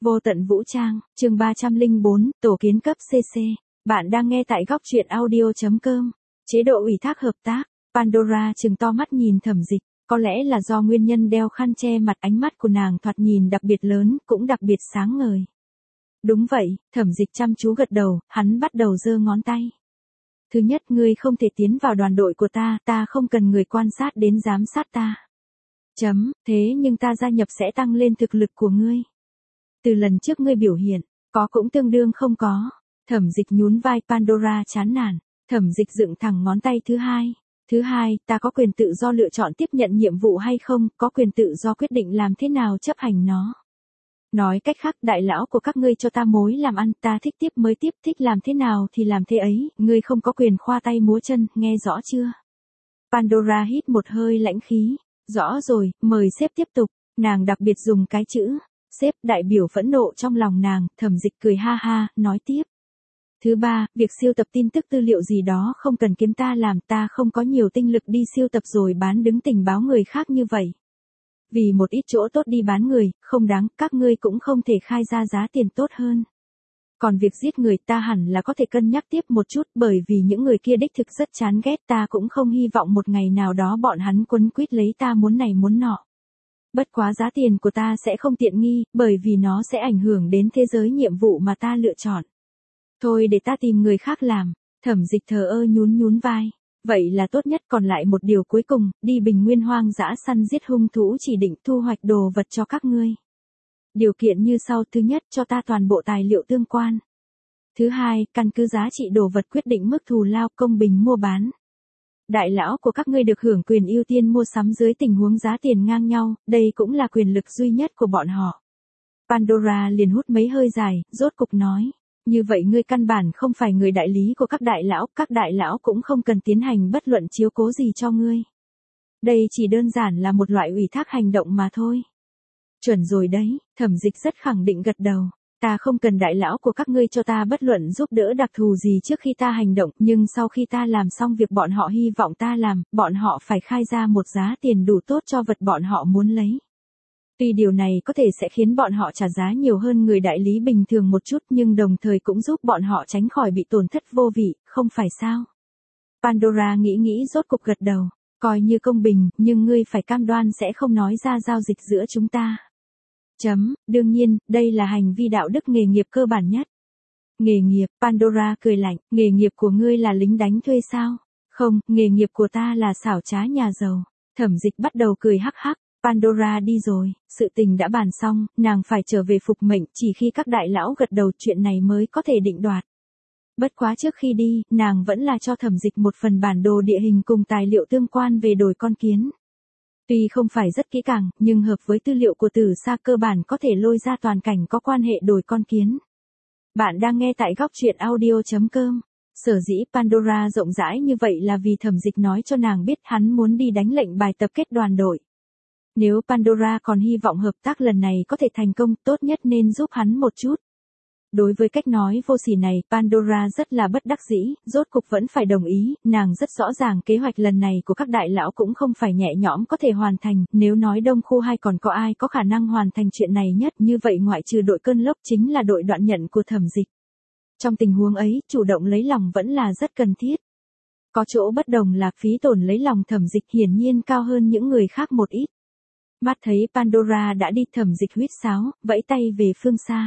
Vô tận vũ trang, chương 304, tổ kiến cấp CC. Bạn đang nghe tại góc truyện audio.com. Chế độ ủy thác hợp tác. Pandora trừng to mắt nhìn Thẩm Dịch, có lẽ là do nguyên nhân đeo khăn che mặt, ánh mắt của nàng thoạt nhìn đặc biệt lớn, cũng đặc biệt sáng ngời. Đúng vậy, Thẩm Dịch chăm chú gật đầu, hắn bắt đầu giơ ngón tay. Thứ nhất, ngươi không thể tiến vào đoàn đội của ta không cần người quan sát đến giám sát ta. Thế nhưng ta gia nhập sẽ tăng lên thực lực của ngươi. Từ lần trước ngươi biểu hiện, có cũng tương đương không có. Thẩm Dịch nhún vai. Pandora chán nản. Thẩm Dịch dựng thẳng ngón tay thứ hai, ta có quyền tự do lựa chọn tiếp nhận nhiệm vụ hay không, có quyền tự do quyết định làm thế nào chấp hành nó. Nói cách khác, đại lão của các ngươi cho ta mối làm ăn, ta thích tiếp mới tiếp, thích làm thế nào thì làm thế ấy, ngươi không có quyền khoa tay múa chân, nghe rõ chưa? Pandora hít một hơi lãnh khí. Rõ rồi, mời sếp tiếp tục. Nàng đặc biệt dùng cái chữ sếp đại biểu phẫn nộ trong lòng nàng. Thẩm Dịch cười ha ha, nói tiếp. Thứ ba, việc siêu tập tin tức tư liệu gì đó không cần kiếm ta làm, ta không có nhiều tinh lực đi siêu tập rồi bán đứng tình báo người khác như vậy. Vì một ít chỗ tốt đi bán người, không đáng, các ngươi cũng không thể khai ra giá tiền tốt hơn. Còn việc giết người ta hẳn là có thể cân nhắc tiếp một chút, bởi vì những người kia đích thực rất chán ghét, ta cũng không hy vọng một ngày nào đó bọn hắn quấn quýt lấy ta muốn này muốn nọ. Bất quá giá tiền của ta sẽ không tiện nghi, bởi vì nó sẽ ảnh hưởng đến thế giới nhiệm vụ mà ta lựa chọn. Thôi để ta tìm người khác làm. Thẩm Dịch thờ ơ nhún vai. Vậy là tốt nhất, còn lại một điều cuối cùng, đi bình nguyên hoang dã săn giết hung thú chỉ định, thu hoạch đồ vật cho các ngươi. Điều kiện như sau: thứ nhất, cho ta toàn bộ tài liệu tương quan. Thứ hai, căn cứ giá trị đồ vật quyết định mức thù lao, công bình mua bán. Đại lão của các ngươi được hưởng quyền ưu tiên mua sắm dưới tình huống giá tiền ngang nhau, đây cũng là quyền lực duy nhất của bọn họ. Pandora liền hút mấy hơi dài, rốt cục nói. Như vậy ngươi căn bản không phải người đại lý của các đại lão cũng không cần tiến hành bất luận chiếu cố gì cho ngươi. Đây chỉ đơn giản là một loại ủy thác hành động mà thôi. Chuẩn rồi đấy, Thẩm Dịch rất khẳng định gật đầu. Ta không cần đại lão của các ngươi cho ta bất luận giúp đỡ đặc thù gì trước khi ta hành động, nhưng sau khi ta làm xong việc bọn họ hy vọng ta làm, bọn họ phải khai ra một giá tiền đủ tốt cho vật bọn họ muốn lấy. Tuy điều này có thể sẽ khiến bọn họ trả giá nhiều hơn người đại lý bình thường một chút, nhưng đồng thời cũng giúp bọn họ tránh khỏi bị tổn thất vô vị, không phải sao? Pandora nghĩ rốt cục gật đầu. Coi như công bình, nhưng ngươi phải cam đoan sẽ không nói ra giao dịch giữa chúng ta. Đương nhiên, đây là hành vi đạo đức nghề nghiệp cơ bản nhất. Nghề nghiệp? Pandora cười lạnh. Nghề nghiệp của ngươi là lính đánh thuê sao? Không, nghề nghiệp của ta là xảo trá nhà giàu. Thẩm Dịch bắt đầu cười hắc hắc. Pandora đi rồi, sự tình đã bàn xong, nàng phải trở về phục mệnh, chỉ khi các đại lão gật đầu chuyện này mới có thể định đoạt. Bất quá trước khi đi, nàng vẫn là cho Thẩm Dịch một phần bản đồ địa hình cùng tài liệu tương quan về đồi con kiến. Tuy không phải rất kỹ càng, nhưng hợp với tư liệu của Từ Xa cơ bản có thể lôi ra toàn cảnh có quan hệ đồi con kiến. Bạn đang nghe tại góc truyện audio.com. Sở dĩ Pandora rộng rãi như vậy là vì Thẩm Dịch nói cho nàng biết hắn muốn đi đánh lệnh bài tập kết đoàn đội. Nếu Pandora còn hy vọng hợp tác lần này có thể thành công, tốt nhất nên giúp hắn một chút. Đối với cách nói vô sỉ này, Pandora rất là bất đắc dĩ, rốt cục vẫn phải đồng ý, nàng rất rõ ràng kế hoạch lần này của các đại lão cũng không phải nhẹ nhõm có thể hoàn thành, nếu nói Đông Khu 2 còn có ai có khả năng hoàn thành chuyện này nhất, như vậy ngoại trừ đội cơn lốc chính là đội đoạn nhận của Thẩm Dịch. Trong tình huống ấy, chủ động lấy lòng vẫn là rất cần thiết. Có chỗ bất đồng là phí tổn lấy lòng Thẩm Dịch hiển nhiên cao hơn những người khác một ít. Mắt thấy Pandora đã đi, Thẩm Dịch huýt sáo, vẫy tay về phương xa.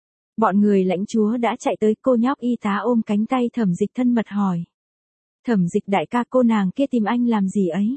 Bọn người lãnh chúa đã chạy tới, cô nhóc y tá ôm cánh tay Thẩm Dịch thân mật hỏi. Thẩm Dịch đại ca, cô nàng kia tìm anh làm gì ấy?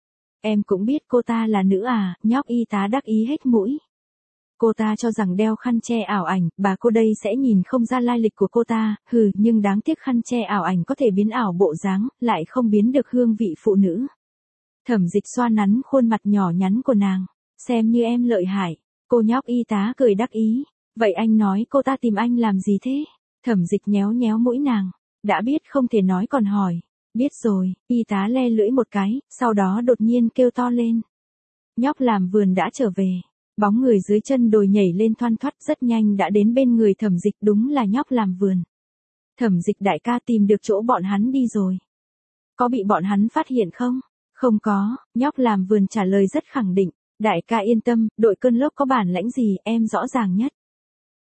Em cũng biết cô ta là nữ à? Nhóc y tá đắc ý hết mũi. Cô ta cho rằng đeo khăn che ảo ảnh, bà cô đây sẽ nhìn không ra lai lịch của cô ta, nhưng đáng tiếc khăn che ảo ảnh có thể biến ảo bộ dáng, lại không biến được hương vị phụ nữ. Thẩm Dịch xoa nắn khuôn mặt nhỏ nhắn của nàng. Xem như em lợi hại. Cô nhóc y tá cười đắc ý. Vậy anh nói cô ta tìm anh làm gì thế? Thẩm Dịch nhéo mũi nàng. Đã biết không thể nói còn hỏi. Biết rồi, y tá le lưỡi một cái, sau đó đột nhiên kêu to lên. Nhóc làm vườn đã trở về. Bóng người dưới chân đồi nhảy lên thoăn thoắt, rất nhanh đã đến bên người Thẩm Dịch, đúng là nhóc làm vườn. Thẩm Dịch đại ca, tìm được chỗ bọn hắn đi rồi. Có bị bọn hắn phát hiện không? Không có, nhóc làm vườn trả lời rất khẳng định. Đại ca yên tâm, đội cơn lốc có bản lãnh gì, em rõ ràng nhất.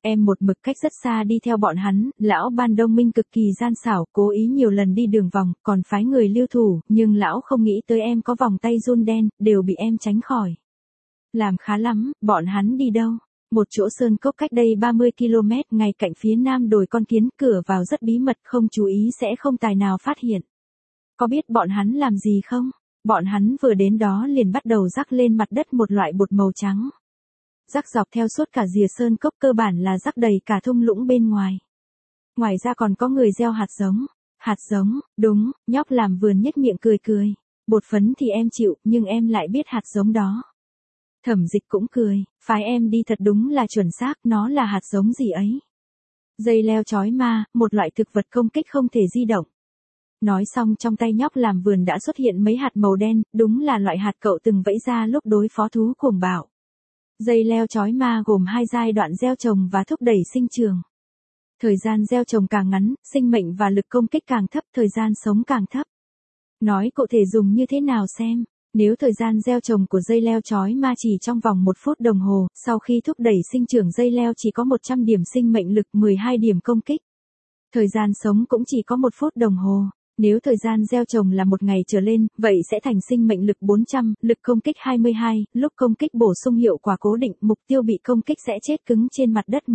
Em một mực cách rất xa đi theo bọn hắn, lão Ban Đông Minh cực kỳ gian xảo, cố ý nhiều lần đi đường vòng, còn phái người lưu thủ, nhưng lão không nghĩ tới em có vòng tay run đen, đều bị em tránh khỏi. Làm khá lắm, bọn hắn đi đâu? Một chỗ sơn cốc cách đây 30 km, ngay cạnh phía nam đồi con kiến, cửa vào rất bí mật, không chú ý sẽ không tài nào phát hiện. Có biết bọn hắn làm gì không? Bọn hắn vừa đến đó liền bắt đầu rắc lên mặt đất một loại bột màu trắng. Rắc dọc theo suốt cả rìa sơn cốc, cơ bản là rắc đầy cả thung lũng bên ngoài. Ngoài ra còn có người gieo hạt giống. Hạt giống, đúng, nhóc làm vườn nhếch miệng cười cười. Bột phấn thì em chịu, nhưng em lại biết hạt giống đó. Thẩm Dịch cũng cười, phái em đi thật đúng là chuẩn xác, nó là hạt giống gì ấy? Dây leo chói ma, một loại thực vật công kích không thể di động. Nói xong trong tay nhóc làm vườn đã xuất hiện mấy hạt màu đen, đúng là loại hạt cậu từng vẫy ra lúc đối phó thú cuồng bạo. Dây leo chói ma gồm 2 giai đoạn gieo trồng và thúc đẩy sinh trưởng. Thời gian gieo trồng càng ngắn, sinh mệnh và lực công kích càng thấp, thời gian sống càng thấp. Nói cụ thể dùng như thế nào xem? Nếu thời gian gieo trồng của dây leo chói ma chỉ trong vòng 1 phút đồng hồ, sau khi thúc đẩy sinh trưởng dây leo chỉ có 100 điểm sinh mệnh lực, 12 điểm công kích. Thời gian sống cũng chỉ có 1 phút đồng hồ. Nếu thời gian gieo trồng là 1 ngày trở lên, vậy sẽ thành sinh mệnh lực 400, lực công kích 22, lúc công kích bổ sung hiệu quả cố định, mục tiêu bị công kích sẽ chết cứng trên mặt đất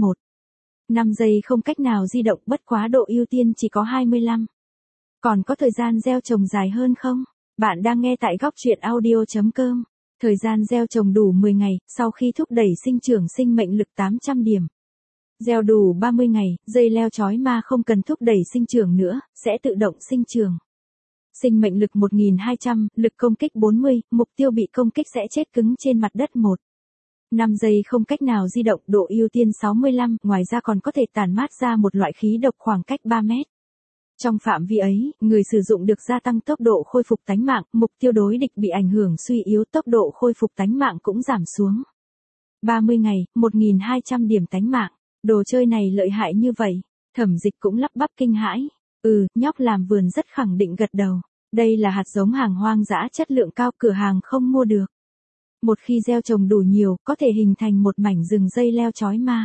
5 giây không cách nào di động, bất quá độ ưu tiên chỉ có 25. Còn có thời gian gieo trồng dài hơn không? Bạn đang nghe tại góc truyện audio.com. Thời gian gieo trồng đủ 10 ngày, sau khi thúc đẩy sinh trưởng sinh mệnh lực 800 điểm. Gieo đủ 30 ngày, dây leo chói ma không cần thúc đẩy sinh trưởng nữa, sẽ tự động sinh trưởng. Sinh mệnh lực 1200, lực công kích 40, mục tiêu bị công kích sẽ chết cứng trên mặt đất 5 giây không cách nào di động, độ ưu tiên 65, ngoài ra còn có thể tản mát ra một loại khí độc khoảng cách 3 mét. Trong phạm vi ấy, người sử dụng được gia tăng tốc độ khôi phục tánh mạng, mục tiêu đối địch bị ảnh hưởng suy yếu, tốc độ khôi phục tánh mạng cũng giảm xuống. 30 ngày, 1200 điểm tánh mạng. Đồ chơi này lợi hại như vậy. Thẩm Dịch cũng lắp bắp kinh hãi. Nhóc làm vườn rất khẳng định gật đầu. Đây là hạt giống hàng hoang dã chất lượng cao, cửa hàng không mua được. Một khi gieo trồng đủ nhiều, có thể hình thành một mảnh rừng dây leo chói ma.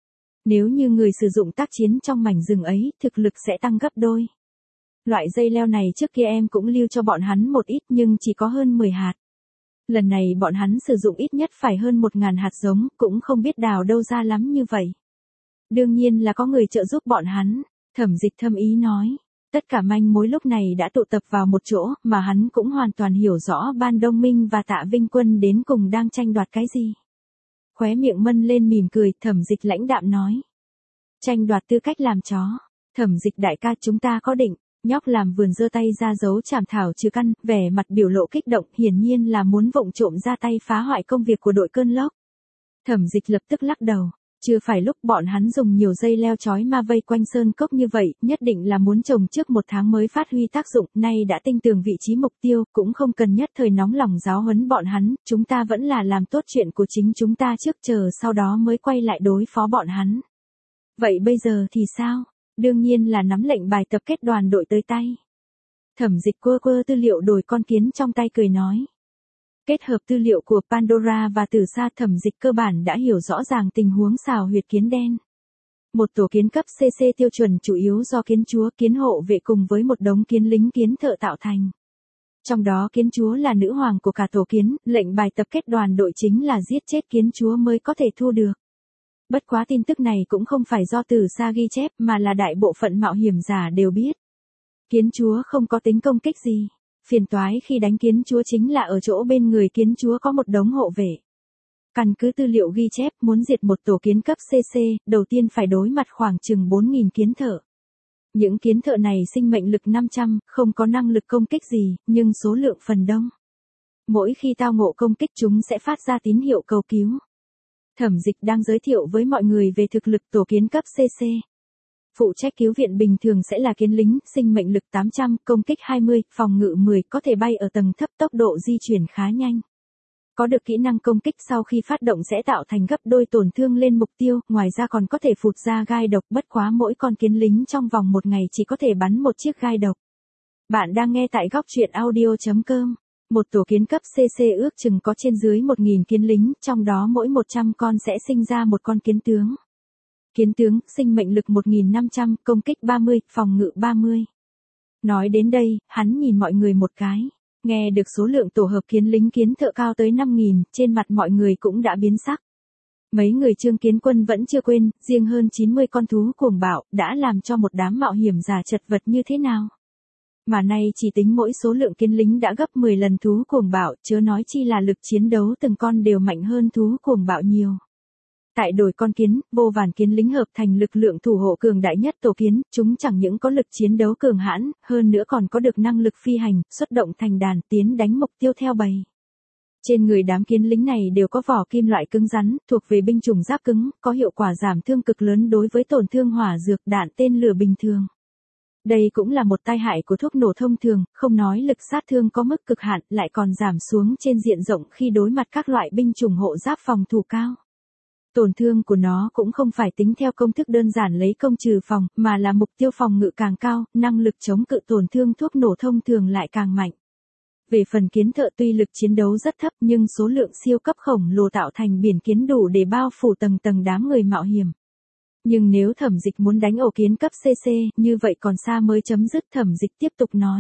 Nếu như người sử dụng tác chiến trong mảnh rừng ấy, thực lực sẽ tăng gấp đôi. Loại dây leo này trước kia em cũng lưu cho bọn hắn một ít nhưng chỉ có hơn 10 hạt. Lần này bọn hắn sử dụng ít nhất phải hơn 1000 hạt giống, cũng không biết đào đâu ra lắm như vậy. Đương nhiên là có người trợ giúp bọn hắn, Thẩm Dịch thâm ý nói. Tất cả manh mối lúc này đã tụ tập vào một chỗ, mà hắn cũng hoàn toàn hiểu rõ Ban Đông Minh và Tạ Vinh Quân đến cùng đang tranh đoạt cái gì. Khóe miệng mân lên mỉm cười, Thẩm Dịch lãnh đạm nói. Tranh đoạt tư cách làm chó. Thẩm Dịch đại ca, chúng ta có định. Nhóc làm vườn giơ tay ra dấu chảm thảo trừ căn, vẻ mặt biểu lộ kích động, hiển nhiên là muốn vụng trộm ra tay phá hoại công việc của đội cơn lốc. Thẩm Dịch lập tức lắc đầu. Chưa phải lúc bọn hắn dùng nhiều dây leo chói ma vây quanh sơn cốc như vậy, nhất định là muốn trồng trước 1 tháng mới phát huy tác dụng, nay đã tinh tường vị trí mục tiêu, cũng không cần nhất thời nóng lòng giáo huấn bọn hắn, chúng ta vẫn là làm tốt chuyện của chính chúng ta trước, chờ sau đó mới quay lại đối phó bọn hắn. Vậy bây giờ thì sao? Đương nhiên là nắm lệnh bài tập kết đoàn đội tới tay. Thẩm Dịch quơ quơ tư liệu đồi con kiến trong tay cười nói. Kết hợp tư liệu của Pandora và Từ Sa, Thẩm Dịch cơ bản đã hiểu rõ ràng tình huống xào huyệt kiến đen. Một tổ kiến cấp CC tiêu chuẩn chủ yếu do kiến chúa, kiến hộ vệ cùng với một đống kiến lính kiến thợ tạo thành. Trong đó kiến chúa là nữ hoàng của cả tổ kiến, lệnh bài tập kết đoàn đội chính là giết chết kiến chúa mới có thể thu được. Bất quá tin tức này cũng không phải do Từ Sa ghi chép mà là đại bộ phận mạo hiểm giả đều biết. Kiến chúa không có tính công kích gì. Phiền toái khi đánh kiến chúa chính là ở chỗ bên người kiến chúa có một đống hộ vệ. Căn cứ tư liệu ghi chép, muốn diệt một tổ kiến cấp CC, đầu tiên phải đối mặt khoảng chừng 4000 kiến thợ. Những kiến thợ này sinh mệnh lực 500, không có năng lực công kích gì, nhưng số lượng phần đông. Mỗi khi tao ngộ công kích chúng sẽ phát ra tín hiệu cầu cứu. Thẩm Dịch đang giới thiệu với mọi người về thực lực tổ kiến cấp CC. Phụ trách cứu viện bình thường sẽ là kiến lính, sinh mệnh lực 800, công kích 20, phòng ngự 10, có thể bay ở tầng thấp, tốc độ di chuyển khá nhanh. Có được kỹ năng công kích sau khi phát động sẽ tạo thành gấp đôi tổn thương lên mục tiêu, ngoài ra còn có thể phụt ra gai độc, bất quá mỗi con kiến lính trong vòng 1 ngày chỉ có thể bắn 1 chiếc gai độc. Bạn đang nghe tại góc truyện audio.com. Một tổ kiến cấp CC ước chừng có trên dưới 1000 kiến lính, trong đó mỗi 100 con sẽ sinh ra một con kiến tướng. Kiến tướng, sinh mệnh lực 1.500, công kích 30, phòng ngự 30. Nói đến đây, hắn nhìn mọi người một cái. Nghe được số lượng tổ hợp kiến lính kiến thợ cao tới 5.000, trên mặt mọi người cũng đã biến sắc. Mấy người Trương Kiến Quân vẫn chưa quên, riêng hơn 90 con thú cuồng bạo, đã làm cho một đám mạo hiểm giả chật vật như thế nào. Mà nay chỉ tính mỗi số lượng kiến lính đã gấp 10 lần thú cuồng bạo, chớ nói chi là lực chiến đấu từng con đều mạnh hơn thú cuồng bạo nhiều. Tại đồi con kiến, vô vàn kiến lính hợp thành lực lượng thủ hộ cường đại nhất tổ kiến, chúng chẳng những có lực chiến đấu cường hãn, hơn nữa còn có được năng lực phi hành, xuất động thành đàn tiến đánh mục tiêu theo bầy. Trên người đám kiến lính này đều có vỏ kim loại cứng rắn, thuộc về binh chủng giáp cứng, có hiệu quả giảm thương cực lớn đối với tổn thương hỏa dược đạn tên lửa bình thường. Đây cũng là một tai hại của thuốc nổ thông thường, không nói lực sát thương có mức cực hạn, lại còn giảm xuống trên diện rộng khi đối mặt các loại binh chủng hộ giáp phòng thủ cao. Tổn thương của nó cũng không phải tính theo công thức đơn giản lấy công trừ phòng, mà là mục tiêu phòng ngự càng cao, năng lực chống cự tổn thương thuốc nổ thông thường lại càng mạnh. Về phần kiến thợ tuy lực chiến đấu rất thấp nhưng số lượng siêu cấp khổng lồ tạo thành biển kiến đủ để bao phủ tầng tầng đám người mạo hiểm. Nhưng nếu Thẩm Dịch muốn đánh ổ kiến cấp CC, như vậy còn xa mới chấm dứt. Thẩm Dịch tiếp tục nói.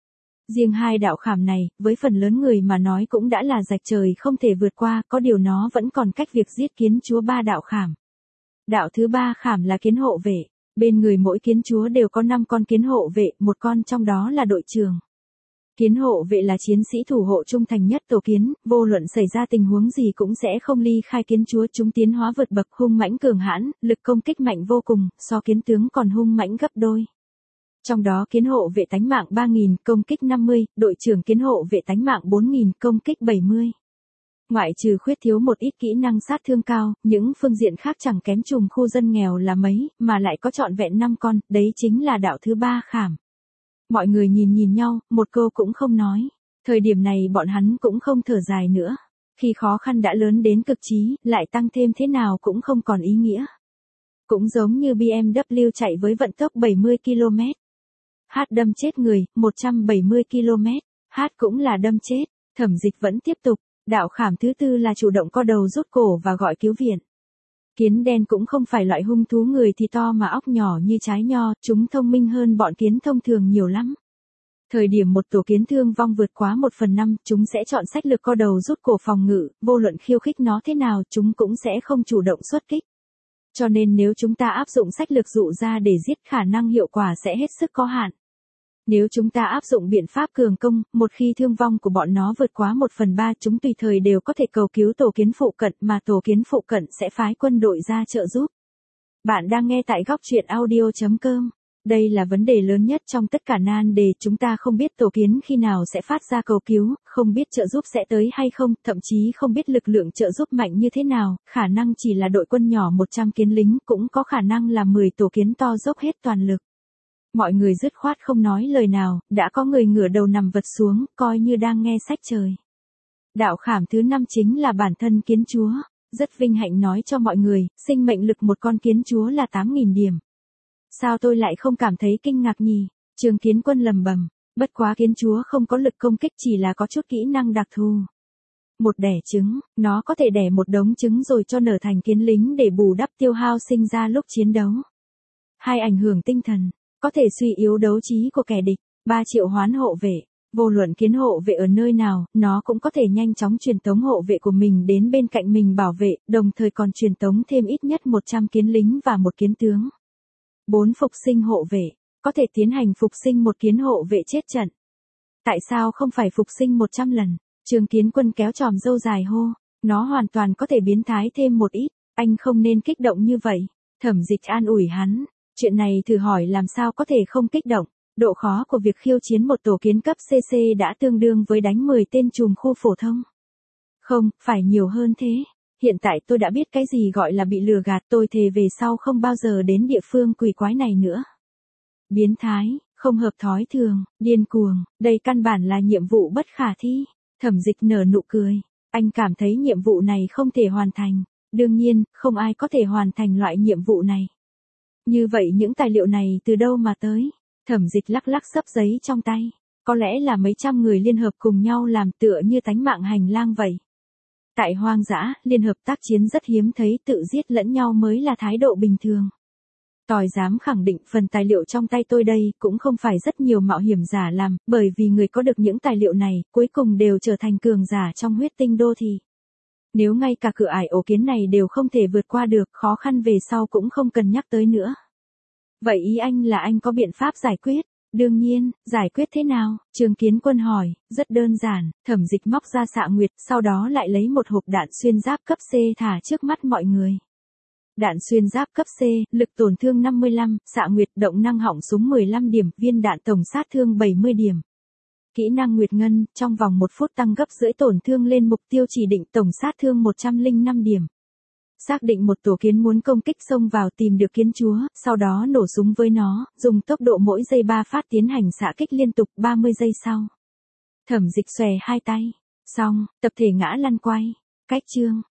Riêng hai đạo khảm này, với phần lớn người mà nói cũng đã là rạch trời không thể vượt qua, có điều nó vẫn còn cách việc giết kiến chúa 3 đạo khảm. Đạo thứ 3 khảm là kiến hộ vệ, bên người mỗi kiến chúa đều có 5 con kiến hộ vệ, một con trong đó là đội trưởng. Kiến hộ vệ là chiến sĩ thủ hộ trung thành nhất tổ kiến, vô luận xảy ra tình huống gì cũng sẽ không ly khai kiến chúa, chúng tiến hóa vượt bậc, hung mãnh cường hãn, lực công kích mạnh vô cùng, so kiến tướng còn hung mãnh gấp đôi. Trong đó kiến hộ vệ tánh mạng 3.000, công kích 50, đội trưởng kiến hộ vệ tánh mạng 4.000, công kích 70. Ngoại trừ khuyết thiếu một ít kỹ năng sát thương cao, những phương diện khác chẳng kém trùm khu dân nghèo là mấy, mà lại có trọn vẹn 5 con, đấy chính là đạo thứ 3 khảm. Mọi người nhìn nhau, một câu cũng không nói. Thời điểm này bọn hắn cũng không thở dài nữa. Khi khó khăn đã lớn đến cực trí, lại tăng thêm thế nào cũng không còn ý nghĩa. Cũng giống như BMW chạy với vận tốc 70 km. H đâm chết người, 170 km. H cũng là đâm chết. Thẩm Dịch vẫn tiếp tục. Đạo khảm thứ 4 là chủ động co đầu rút cổ và gọi cứu viện. Kiến đen cũng không phải loại hung thú người thì to mà óc nhỏ như trái nho, chúng thông minh hơn bọn kiến thông thường nhiều lắm. Thời điểm một tổ kiến thương vong vượt quá 1/5, chúng sẽ chọn sách lược co đầu rút cổ phòng ngự, vô luận khiêu khích nó thế nào chúng cũng sẽ không chủ động xuất kích. Cho nên nếu chúng ta áp dụng sách lược dụ ra để giết, khả năng hiệu quả sẽ hết sức có hạn. Nếu chúng ta áp dụng biện pháp cường công, một khi thương vong của bọn nó vượt quá 1/3, chúng tùy thời đều có thể cầu cứu tổ kiến phụ cận, mà tổ kiến phụ cận sẽ phái quân đội ra trợ giúp. Bạn đang nghe tại góc truyện audio.com. Đây là vấn đề lớn nhất trong tất cả nan đề, chúng ta không biết tổ kiến khi nào sẽ phát ra cầu cứu, không biết trợ giúp sẽ tới hay không, thậm chí không biết lực lượng trợ giúp mạnh như thế nào, khả năng chỉ là đội quân nhỏ 100 kiến lính, cũng có khả năng là 10 tổ kiến to dốc hết toàn lực. Mọi người dứt khoát không nói lời nào, đã có người ngửa đầu nằm vật xuống, coi như đang nghe sách trời. Đạo khảm thứ 5 chính là bản thân kiến chúa. Rất vinh hạnh nói cho mọi người, sinh mệnh lực một con kiến chúa là 8.000 điểm. Sao tôi lại không cảm thấy kinh ngạc nhỉ? Trương Kiến Quân lầm bầm, bất quá kiến chúa không có lực công kích, chỉ là có chút kỹ năng đặc thù. Một đẻ trứng, nó có thể đẻ một đống trứng rồi cho nở thành kiến lính để bù đắp tiêu hao sinh ra lúc chiến đấu. 2 ảnh hưởng tinh thần, có thể suy yếu đấu trí của kẻ địch. 3 triệu hoán hộ vệ. Vô luận kiến hộ vệ ở nơi nào, nó cũng có thể nhanh chóng truyền tống hộ vệ của mình đến bên cạnh mình bảo vệ, đồng thời còn truyền tống thêm ít nhất 100 kiến lính và một kiến tướng. 4 phục sinh hộ vệ. Có thể tiến hành phục sinh một kiến hộ vệ chết trận. Tại sao không phải phục sinh 100 lần? Trương Kiến Quân kéo chòm râu dài hô. Nó hoàn toàn có thể biến thái thêm một ít. Anh không nên kích động như vậy. Thẩm Dịch an ủi hắn. Chuyện này thử hỏi làm sao có thể không kích động. Độ khó của việc khiêu chiến một tổ kiến cấp CC đã tương đương với đánh 10 tên trùm khu phổ thông. Không, phải nhiều hơn thế. Hiện tại tôi đã biết cái gì gọi là bị lừa gạt, tôi thề về sau không bao giờ đến địa phương quỷ quái này nữa. Biến thái, không hợp thói thường, điên cuồng, đây căn bản là nhiệm vụ bất khả thi. Thẩm Dịch nở nụ cười. Anh cảm thấy nhiệm vụ này không thể hoàn thành. Đương nhiên, không ai có thể hoàn thành loại nhiệm vụ này. Như vậy những tài liệu này từ đâu mà tới? Thẩm Dịch lắc lắc xấp giấy trong tay. Có lẽ là mấy trăm người liên hợp cùng nhau làm, tựa như tánh mạng hành lang vậy. Tại hoang dã, liên hợp tác chiến rất hiếm thấy, tự giết lẫn nhau mới là thái độ bình thường. Tỏi dám khẳng định phần tài liệu trong tay tôi đây cũng không phải rất nhiều mạo hiểm giả làm, bởi vì người có được những tài liệu này, cuối cùng đều trở thành cường giả trong huyết tinh đô thị. Nếu ngay cả cửa ải ổ kiến này đều không thể vượt qua được, khó khăn về sau cũng không cần nhắc tới nữa. Vậy ý anh là anh có biện pháp giải quyết? Đương nhiên, giải quyết thế nào? Trương Kiến Quân hỏi. Rất đơn giản, Thẩm Dịch móc ra xạ nguyệt, sau đó lại lấy một hộp đạn xuyên giáp cấp C thả trước mắt mọi người. Đạn xuyên giáp cấp C, lực tổn thương 55, xạ nguyệt, động năng họng súng 15 điểm, viên đạn tổng sát thương 70 điểm. Kỹ năng Nguyệt Ngân, trong vòng 1 phút tăng gấp rưỡi tổn thương lên mục tiêu chỉ định, tổng sát thương 105 điểm. Xác định một tổ kiến muốn công kích xông vào, tìm được kiến chúa, sau đó nổ súng với nó, dùng tốc độ mỗi giây 3 phát tiến hành xạ kích liên tục 30 giây sau. Thẩm Dịch xòe hai tay. Xong, tập thể ngã lăn quay. Cách chương.